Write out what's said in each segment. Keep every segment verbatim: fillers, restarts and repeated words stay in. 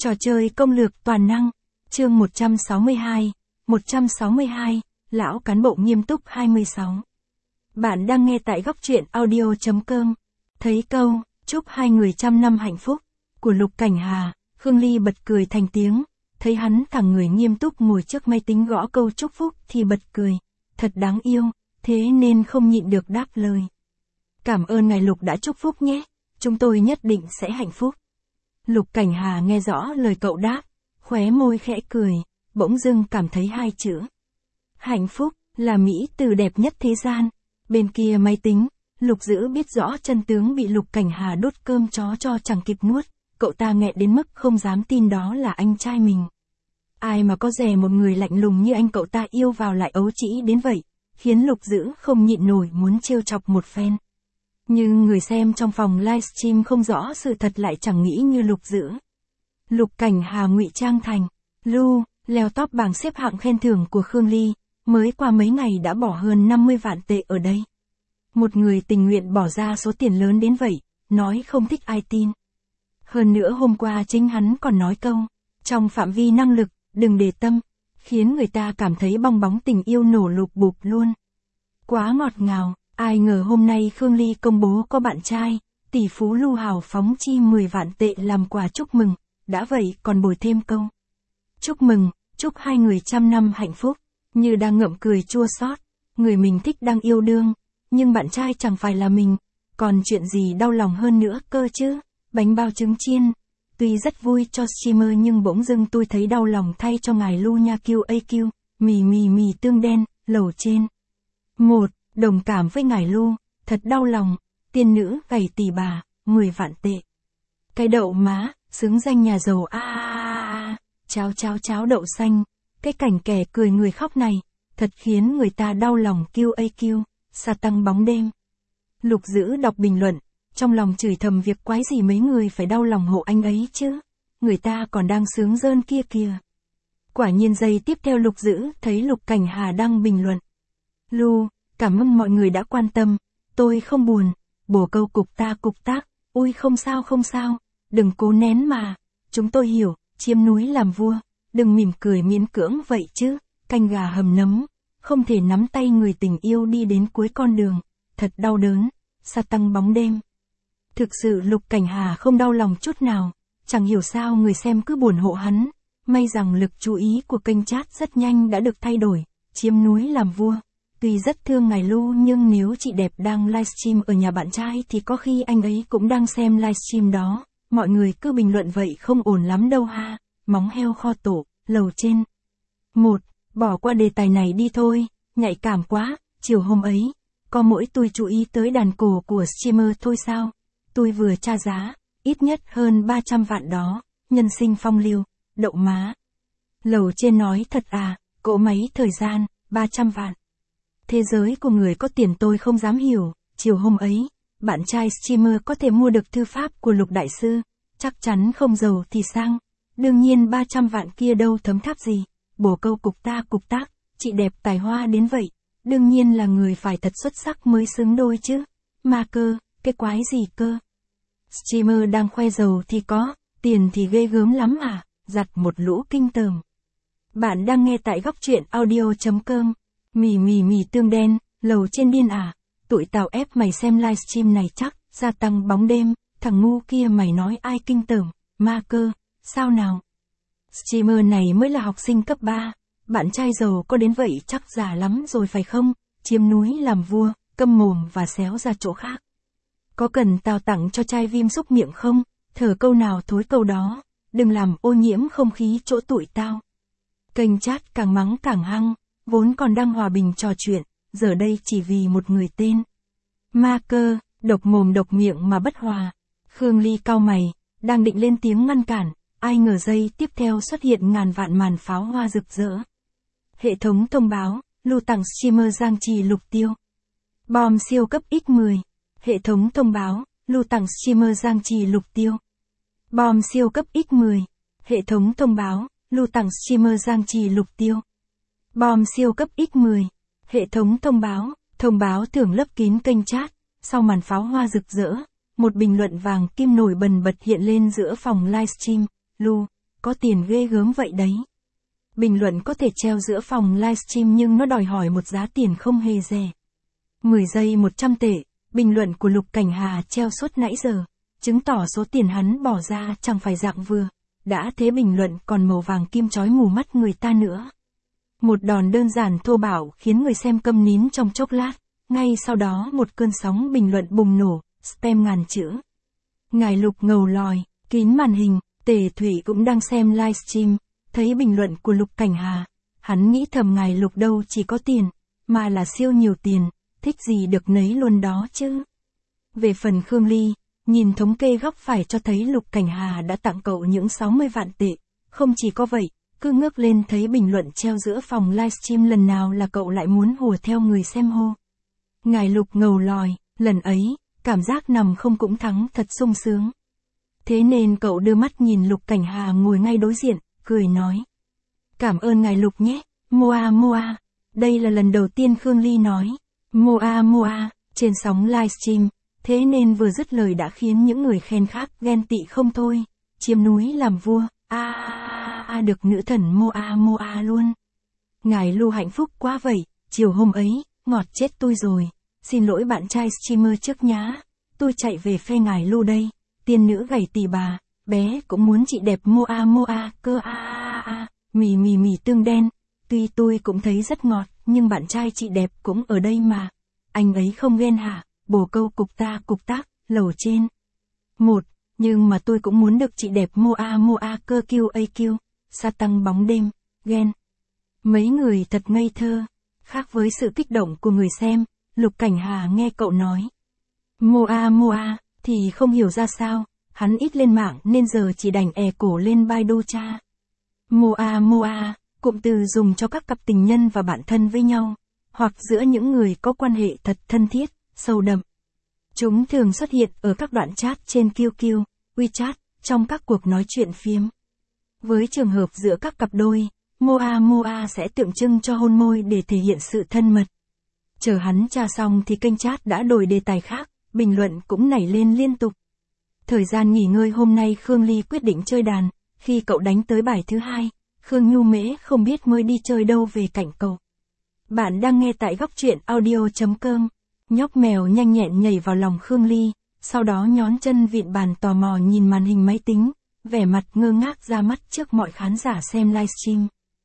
Trò chơi công lược toàn năng, chương một trăm sáu mươi hai, một trăm sáu mươi hai, lão cán bộ nghiêm túc hai mươi sáu. Bạn đang nghe tại góc truyện audio chấm com. Thấy câu, chúc hai người trăm năm hạnh phúc, của Lục Cảnh Hà, Khương Ly bật cười thành tiếng, thấy hắn thẳng người nghiêm túc ngồi trước máy tính gõ câu chúc phúc thì bật cười, thật đáng yêu, thế nên không nhịn được đáp lời. Cảm ơn ngài Lục đã chúc phúc nhé, chúng tôi nhất định sẽ hạnh phúc. Lục Cảnh Hà nghe rõ lời cậu đáp, khóe môi khẽ cười, bỗng dưng cảm thấy hai chữ. Hạnh phúc, là mỹ từ đẹp nhất thế gian. Bên kia máy tính, Lục Dữ biết rõ chân tướng bị Lục Cảnh Hà đốt cơm chó cho chẳng kịp nuốt, cậu ta nghẹn đến mức không dám tin đó là anh trai mình. Ai mà có dè một người lạnh lùng như anh cậu ta yêu vào lại ấu trĩ đến vậy, khiến Lục Dữ không nhịn nổi muốn trêu chọc một phen. Nhưng người xem trong phòng livestream không rõ sự thật lại chẳng nghĩ như Lục Dữ. Lục Cảnh Hà ngụy trang thành Lu, leo top bảng xếp hạng khen thưởng của Khương Ly, mới qua mấy ngày đã bỏ hơn năm mươi vạn tệ ở đây. Một người tình nguyện bỏ ra số tiền lớn đến vậy, nói không thích ai tin. Hơn nữa hôm qua chính hắn còn nói câu, trong phạm vi năng lực, đừng để tâm, khiến người ta cảm thấy bong bóng tình yêu nổ lụp bụp luôn. Quá ngọt ngào. Ai ngờ hôm nay Khương Ly công bố có bạn trai, tỷ phú Lu hào phóng chi mười vạn tệ làm quà chúc mừng, đã vậy còn bồi thêm câu. Chúc mừng, chúc hai người trăm năm hạnh phúc, như đang ngậm cười chua xót, người mình thích đang yêu đương, nhưng bạn trai chẳng phải là mình, còn chuyện gì đau lòng hơn nữa cơ chứ, bánh bao trứng chiên. Tuy rất vui cho streamer nhưng bỗng dưng tôi thấy đau lòng thay cho ngài Lu nha Q A Q, mì mì mì tương đen, lầu trên. Một. Đồng cảm với ngài Lu, thật đau lòng, tiên nữ gầy tỷ bà, mười vạn tệ. Cái đậu má, xứng danh nhà giàu a a a a, cháo cháo cháo đậu xanh, cái cảnh kẻ cười người khóc này, thật khiến người ta đau lòng Q A Q, sa tăng bóng đêm. Lục Dữ đọc bình luận, trong lòng chửi thầm việc quái gì mấy người phải đau lòng hộ anh ấy chứ, người ta còn đang sướng rơn kia kìa. Quả nhiên giây tiếp theo Lục Dữ thấy Lục Cảnh Hà đăng bình luận. Lu, cảm ơn mọi người đã quan tâm, tôi không buồn, bổ câu cục ta cục tác, ui không sao không sao, đừng cố nén mà, chúng tôi hiểu, chiếm núi làm vua, đừng mỉm cười miễn cưỡng vậy chứ, canh gà hầm nấm, không thể nắm tay người tình yêu đi đến cuối con đường, thật đau đớn, sa tăng bóng đêm. Thực sự Lục Cảnh Hà không đau lòng chút nào, chẳng hiểu sao người xem cứ buồn hộ hắn, may rằng lực chú ý của kênh chat rất nhanh đã được thay đổi, chiếm núi làm vua. Tuy rất thương ngài Lu nhưng nếu chị đẹp đang livestream ở nhà bạn trai thì có khi anh ấy cũng đang xem livestream đó, mọi người cứ bình luận vậy không ổn lắm đâu ha, móng heo kho tổ, lầu trên. Một, bỏ qua đề tài này đi thôi, nhạy cảm quá, chiều hôm ấy, có mỗi tôi chú ý tới đàn cổ của streamer thôi sao, tôi vừa tra giá, ít nhất hơn ba trăm vạn đó, nhân sinh phong lưu, đậu má. Lầu trên nói thật à, cỗ máy thời gian, ba trăm vạn. Thế giới của người có tiền tôi không dám hiểu, chiều hôm ấy, bạn trai streamer có thể mua được thư pháp của Lục Đại Sư, chắc chắn không giàu thì sang, đương nhiên ba trăm vạn kia đâu thấm tháp gì, bổ câu cục ta cục tác, chị đẹp tài hoa đến vậy, đương nhiên là người phải thật xuất sắc mới xứng đôi chứ, ma cơ, cái quái gì cơ. Streamer đang khoe giàu thì có, tiền thì ghê gớm lắm à, giặt một lũ kinh tởm. Bạn đang nghe tại góc truyện audio chấm com. Mì mì mì tương đen, lầu trên điên à, tụi tao ép mày xem livestream này chắc, gia tăng bóng đêm, thằng ngu kia mày nói ai kinh tởm, ma cơ, sao nào? Streamer này mới là học sinh cấp ba, bạn trai giàu có đến vậy chắc già lắm rồi phải không, chiếm núi làm vua, câm mồm và xéo ra chỗ khác. Có cần tao tặng cho chai viêm xúc miệng không, thở câu nào thối câu đó, đừng làm ô nhiễm không khí chỗ tụi tao. Kênh chat càng mắng càng hăng. Vốn còn đang hòa bình trò chuyện, giờ đây chỉ vì một người tên. Ma cơ, độc mồm độc miệng mà bất hòa. Khương Ly cau mày, đang định lên tiếng ngăn cản, ai ngờ giây tiếp theo xuất hiện ngàn vạn màn pháo hoa rực rỡ. Hệ thống thông báo, Lu tặng streamer Giang Trì Lục Tiêu. Bom siêu cấp nhân mười. Hệ thống thông báo, Lu tặng streamer Giang Trì Lục Tiêu. Bom siêu cấp nhân mười. Hệ thống thông báo, Lu tặng streamer Giang Trì Lục Tiêu. Bom siêu cấp nhân mười. Hệ thống thông báo, thông báo thưởng lấp kín kênh chat, sau màn pháo hoa rực rỡ, một bình luận vàng kim nổi bần bật hiện lên giữa phòng livestream, Lu, có tiền ghê gớm vậy đấy. Bình luận có thể treo giữa phòng livestream nhưng nó đòi hỏi một giá tiền không hề rẻ. mười giây một trăm tệ, bình luận của Lục Cảnh Hà treo suốt nãy giờ, chứng tỏ số tiền hắn bỏ ra chẳng phải dạng vừa. Đã thế bình luận còn màu vàng kim chói mù mắt người ta nữa. Một đòn đơn giản thô bạo khiến người xem câm nín trong chốc lát, ngay sau đó một cơn sóng bình luận bùng nổ, spam ngàn chữ. Ngài Lục ngầu lòi, kín màn hình, Tề Thủy cũng đang xem livestream, thấy bình luận của Lục Cảnh Hà, hắn nghĩ thầm ngài Lục đâu chỉ có tiền, mà là siêu nhiều tiền, thích gì được nấy luôn đó chứ. Về phần Khương Ly, nhìn thống kê góc phải cho thấy Lục Cảnh Hà đã tặng cậu những sáu mươi vạn tệ, không chỉ có vậy, cứ ngước lên thấy bình luận treo giữa phòng livestream lần nào là cậu lại muốn hùa theo người xem hô. Ngài Lục ngầu lòi, lần ấy, cảm giác nằm không cũng thắng thật sung sướng. Thế nên cậu đưa mắt nhìn Lục Cảnh Hà ngồi ngay đối diện, cười nói. Cảm ơn ngài Lục nhé, Moa Moa. Đây là lần đầu tiên Khương Ly nói, Moa Moa, trên sóng livestream, thế nên vừa dứt lời đã khiến những người khen khác ghen tị không thôi. Chiếm núi làm vua, a a a được nữ thần Moa Moa luôn. Ngài Lu hạnh phúc quá vậy, chiều hôm ấy, ngọt chết tôi rồi. Xin lỗi bạn trai streamer trước nhá, tôi chạy về phe ngài Lu đây. Tiên nữ gầy tỳ bà, bé cũng muốn chị đẹp Moa Moa cơ a a a, mì mì mì tương đen. Tuy tôi cũng thấy rất ngọt, nhưng bạn trai chị đẹp cũng ở đây mà. Anh ấy không ghen hả? Bồ câu cục ta cục tác, lầu trên. Một, nhưng mà tôi cũng muốn được chị đẹp Moa Moa cơ kiu a kiu, sa tăng bóng đêm, ghen. Mấy người thật ngây thơ, khác với sự kích động của người xem, Lục Cảnh Hà nghe cậu nói. Moa Moa, thì không hiểu ra sao, hắn ít lên mạng nên giờ chỉ đành è cổ lên Baidu tra. Moa Moa, cụm từ dùng cho các cặp tình nhân và bạn thân với nhau, hoặc giữa những người có quan hệ thật thân thiết, sâu đậm. Chúng thường xuất hiện ở các đoạn chat trên quy quy, WeChat, trong các cuộc nói chuyện phiếm. Với trường hợp giữa các cặp đôi, Moa Moa sẽ tượng trưng cho hôn môi để thể hiện sự thân mật. Chờ hắn tra xong thì kênh chat đã đổi đề tài khác, bình luận cũng nảy lên liên tục. Thời gian nghỉ ngơi hôm nay Khương Ly quyết định chơi đàn, khi cậu đánh tới bài thứ hai, Khương Nhu Mễ không biết mới đi chơi đâu về cạnh cậu. Bạn đang nghe tại góc truyện audio.com. Nhóc mèo nhanh nhẹn nhảy vào lòng Khương Ly, sau đó nhón chân vịn bàn tò mò nhìn màn hình máy tính, vẻ mặt ngơ ngác ra mắt trước mọi khán giả xem livestream.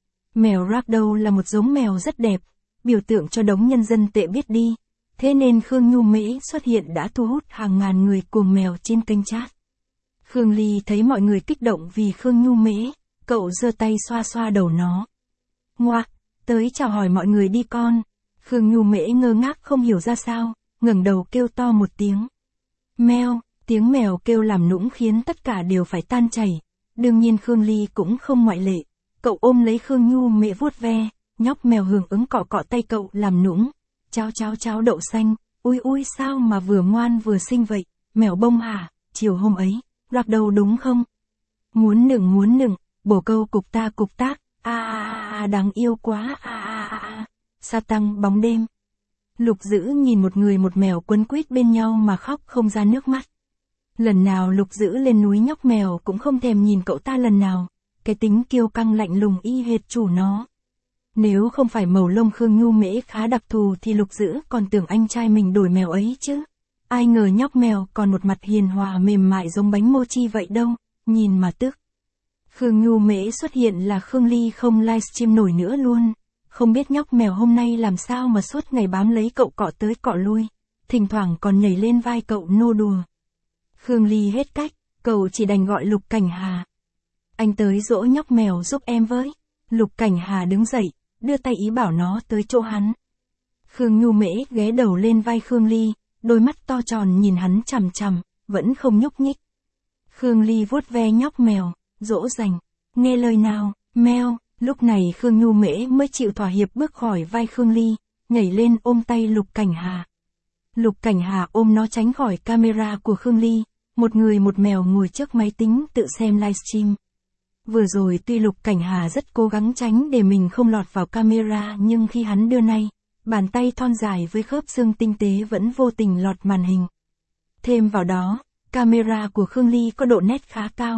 Mèo Ragdoll là một giống mèo rất đẹp, biểu tượng cho đống nhân dân tệ biết đi, thế nên Khương Nhu Mễ xuất hiện đã thu hút hàng ngàn người cuồng mèo trên kênh chat. Khương Ly thấy mọi người kích động vì Khương Nhu Mễ, cậu giơ tay xoa xoa đầu nó. Ngoạc, tới chào hỏi mọi người đi con. Khương Nhu Mễ ngơ ngác không hiểu ra sao, ngẩng đầu kêu to một tiếng. Meo, tiếng mèo kêu làm nũng khiến tất cả đều phải tan chảy. Đương nhiên Khương Ly cũng không ngoại lệ. Cậu ôm lấy Khương Nhu Mễ vuốt ve, nhóc mèo hưởng ứng cọ cọ tay cậu làm nũng. Cháo cháo cháo đậu xanh, ui ui sao mà vừa ngoan vừa xinh vậy, mèo bông hả, chiều hôm ấy, Rạc đầu đúng không? Muốn nựng muốn nựng, bồ câu cục ta cục tác, a a a đáng yêu quá a a a. Sa tăng bóng đêm. Lục Dữ nhìn một người một mèo quấn quýt bên nhau mà khóc không ra nước mắt. Lần nào Lục Dữ lên núi nhóc mèo cũng không thèm nhìn cậu ta lần nào, cái tính kiêu căng lạnh lùng y hệt chủ nó. Nếu không phải màu lông Khương Nhu Mễ khá đặc thù thì Lục Dữ còn tưởng anh trai mình đổi mèo ấy chứ. Ai ngờ nhóc mèo còn một mặt hiền hòa mềm mại giống bánh mochi vậy đâu, nhìn mà tức. Khương Nhu Mễ xuất hiện là Khương Ly không livestream nổi nữa luôn. Không biết nhóc mèo hôm nay làm sao mà suốt ngày bám lấy cậu cọ tới cọ lui, thỉnh thoảng còn nhảy lên vai cậu nô đùa. Khương Ly hết cách, cậu chỉ đành gọi Lục Cảnh Hà. Anh tới dỗ nhóc mèo giúp em với. Lục Cảnh Hà đứng dậy, đưa tay ý bảo nó tới chỗ hắn. Khương Nhu Mễ ghé đầu lên vai Khương Ly, đôi mắt to tròn nhìn hắn chằm chằm, vẫn không nhúc nhích. Khương Ly vuốt ve nhóc mèo, dỗ dành. Nghe lời nào, meo. Lúc này Khương Nhu Mễ mới chịu thỏa hiệp bước khỏi vai Khương Ly, nhảy lên ôm tay Lục Cảnh Hà. Lục Cảnh Hà ôm nó tránh khỏi camera của Khương Ly, một người một mèo ngồi trước máy tính tự xem livestream. Vừa rồi tuy Lục Cảnh Hà rất cố gắng tránh để mình không lọt vào camera nhưng khi hắn đưa nay, bàn tay thon dài với khớp xương tinh tế vẫn vô tình lọt màn hình. Thêm vào đó, camera của Khương Ly có độ nét khá cao,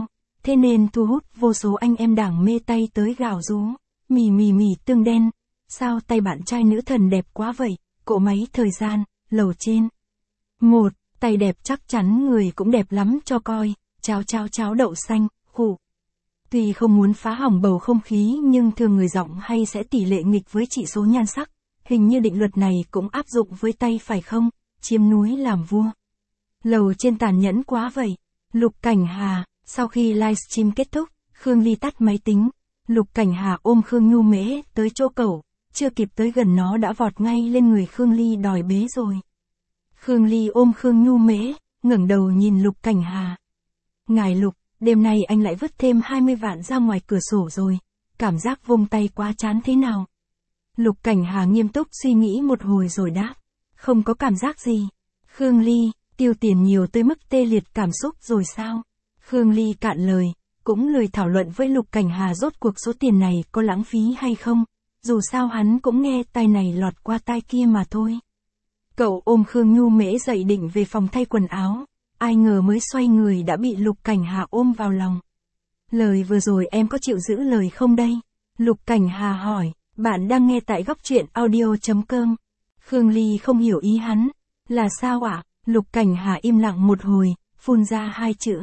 thế nên thu hút vô số anh em đảng mê tay tới gào rú, mì mì mì tương đen, sao tay bạn trai nữ thần đẹp quá vậy, cỗ máy thời gian, lầu trên. Một, tay đẹp chắc chắn người cũng đẹp lắm cho coi, cháo cháo cháo đậu xanh, khụ. Tuy không muốn phá hỏng bầu không khí nhưng thường người giọng hay sẽ tỷ lệ nghịch với chỉ số nhan sắc, hình như định luật này cũng áp dụng với tay phải không, chiếm núi làm vua. Lầu trên tàn nhẫn quá vậy. Lục Cảnh Hà, sau khi livestream kết thúc, Khương Ly tắt máy tính, Lục Cảnh Hà ôm Khương Nhu Mễ tới chỗ cậu, chưa kịp tới gần nó đã vọt ngay lên người Khương Ly đòi bế rồi. Khương Ly ôm Khương Nhu Mễ, ngẩng đầu nhìn Lục Cảnh Hà. Ngài Lục, đêm nay anh lại vứt thêm hai mươi vạn ra ngoài cửa sổ rồi, cảm giác vung tay quá chán thế nào? Lục Cảnh Hà nghiêm túc suy nghĩ một hồi rồi đáp, không có cảm giác gì. Khương Ly, tiêu tiền nhiều tới mức tê liệt cảm xúc rồi sao? Khương Ly cạn lời, cũng lười thảo luận với Lục Cảnh Hà rốt cuộc số tiền này có lãng phí hay không, dù sao hắn cũng nghe tai này lọt qua tai kia mà thôi. Cậu ôm Khương Nhu Mễ dậy định về phòng thay quần áo, ai ngờ mới xoay người đã bị Lục Cảnh Hà ôm vào lòng. Lời vừa rồi em có chịu giữ lời không đây? Lục Cảnh Hà hỏi, bạn đang nghe tại góc truyện audio chấm com. Khương Ly không hiểu ý hắn, là sao ạ? À? Lục Cảnh Hà im lặng một hồi, phun ra hai chữ.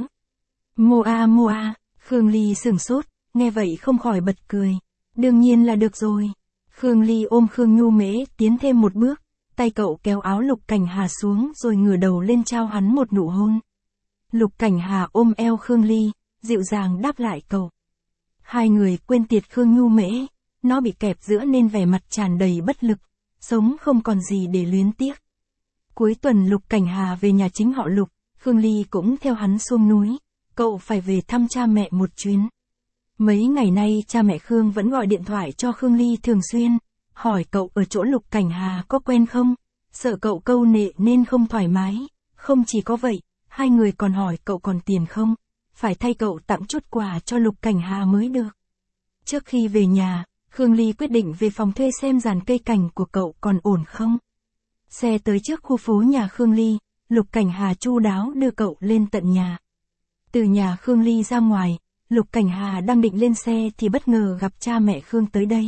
Moa Moa, Khương Ly sửng sốt, nghe vậy không khỏi bật cười. Đương nhiên là được rồi. Khương Ly ôm Khương Nhu Mễ tiến thêm một bước, tay cậu kéo áo Lục Cảnh Hà xuống rồi ngửa đầu lên trao hắn một nụ hôn. Lục Cảnh Hà ôm eo Khương Ly, dịu dàng đáp lại cậu. Hai người quên tiệt Khương Nhu Mễ, nó bị kẹp giữa nên vẻ mặt tràn đầy bất lực, sống không còn gì để luyến tiếc. Cuối tuần Lục Cảnh Hà về nhà chính họ Lục, Khương Ly cũng theo hắn xuống núi, cậu phải về thăm cha mẹ một chuyến. Mấy ngày nay cha mẹ Khương vẫn gọi điện thoại cho Khương Ly thường xuyên, hỏi cậu ở chỗ Lục Cảnh Hà có quen không, sợ cậu câu nệ nên không thoải mái, không chỉ có vậy, hai người còn hỏi cậu còn tiền không, phải thay cậu tặng chút quà cho Lục Cảnh Hà mới được. Trước khi về nhà, Khương Ly quyết định về phòng thuê xem dàn cây cảnh của cậu còn ổn không. Xe tới trước khu phố nhà Khương Ly, Lục Cảnh Hà chu đáo đưa cậu lên tận nhà. Từ nhà Khương Ly ra ngoài, Lục Cảnh Hà đang định lên xe thì bất ngờ gặp cha mẹ Khương tới đây.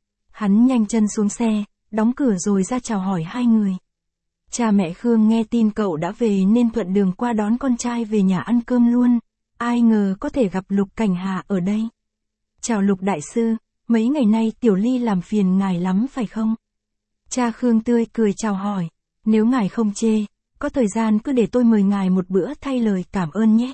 Hắn nhanh chân xuống xe, đóng cửa rồi ra chào hỏi hai người. Cha mẹ Khương nghe tin cậu đã về nên thuận đường qua đón con trai về nhà ăn cơm luôn, ai ngờ có thể gặp Lục Cảnh Hà ở đây. Chào Lục đại sư, mấy ngày nay Tiểu Ly làm phiền ngài lắm phải không? Cha Khương tươi cười chào hỏi, nếu ngài không chê, có thời gian cứ để tôi mời ngài một bữa thay lời cảm ơn nhé.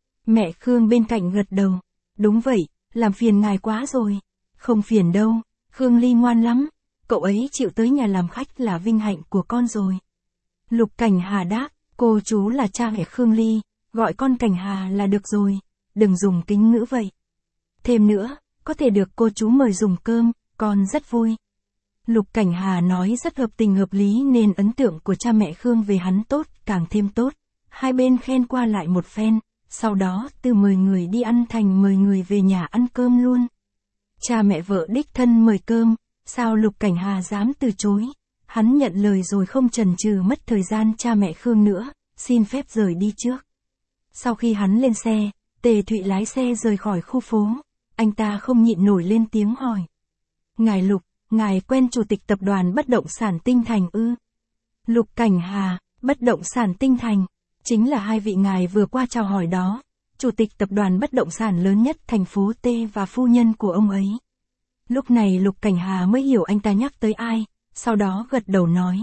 Mẹ Khương bên cạnh gật đầu, đúng vậy, làm phiền ngài quá rồi. Không phiền đâu, Khương Ly ngoan lắm, cậu ấy chịu tới nhà làm khách là vinh hạnh của con rồi. Lục Cảnh Hà đáp, cô chú là cha mẹ Khương Ly, gọi con Cảnh Hà là được rồi, đừng dùng kính ngữ vậy. Thêm nữa, có thể được cô chú mời dùng cơm, con rất vui. Lục Cảnh Hà nói rất hợp tình hợp lý nên ấn tượng của cha mẹ Khương về hắn tốt, càng thêm tốt. Hai bên khen qua lại một phen, sau đó từ mời người đi ăn thành mời người về nhà ăn cơm luôn. Cha mẹ vợ đích thân mời cơm, sao Lục Cảnh Hà dám từ chối. Hắn nhận lời rồi không chần chừ mất thời gian cha mẹ Khương nữa, xin phép rời đi trước. Sau khi hắn lên xe, Tề Thụy lái xe rời khỏi khu phố, anh ta không nhịn nổi lên tiếng hỏi. Ngài Lục, ngài quen chủ tịch tập đoàn bất động sản Tinh Thành ư? Lục Cảnh Hà, bất động sản Tinh Thành, chính là hai vị ngài vừa qua chào hỏi đó, chủ tịch tập đoàn bất động sản lớn nhất thành phố T và phu nhân của ông ấy. Lúc này Lục Cảnh Hà mới hiểu anh ta nhắc tới ai, sau đó gật đầu nói.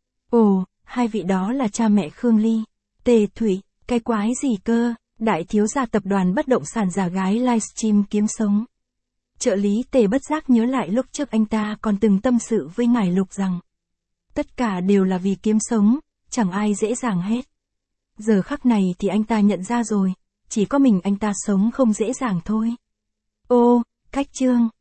Ồ, hai vị đó là cha mẹ Khương Ly. Tề Thụy, cái quái gì cơ, đại thiếu gia tập đoàn bất động sản giả gái livestream kiếm sống. Trợ lý Tề bất giác nhớ lại lúc trước anh ta còn từng tâm sự với ngài Lục rằng tất cả đều là vì kiếm sống, chẳng ai dễ dàng hết. Giờ khắc này thì anh ta nhận ra rồi, chỉ có mình anh ta sống không dễ dàng thôi. Ô, cách chương.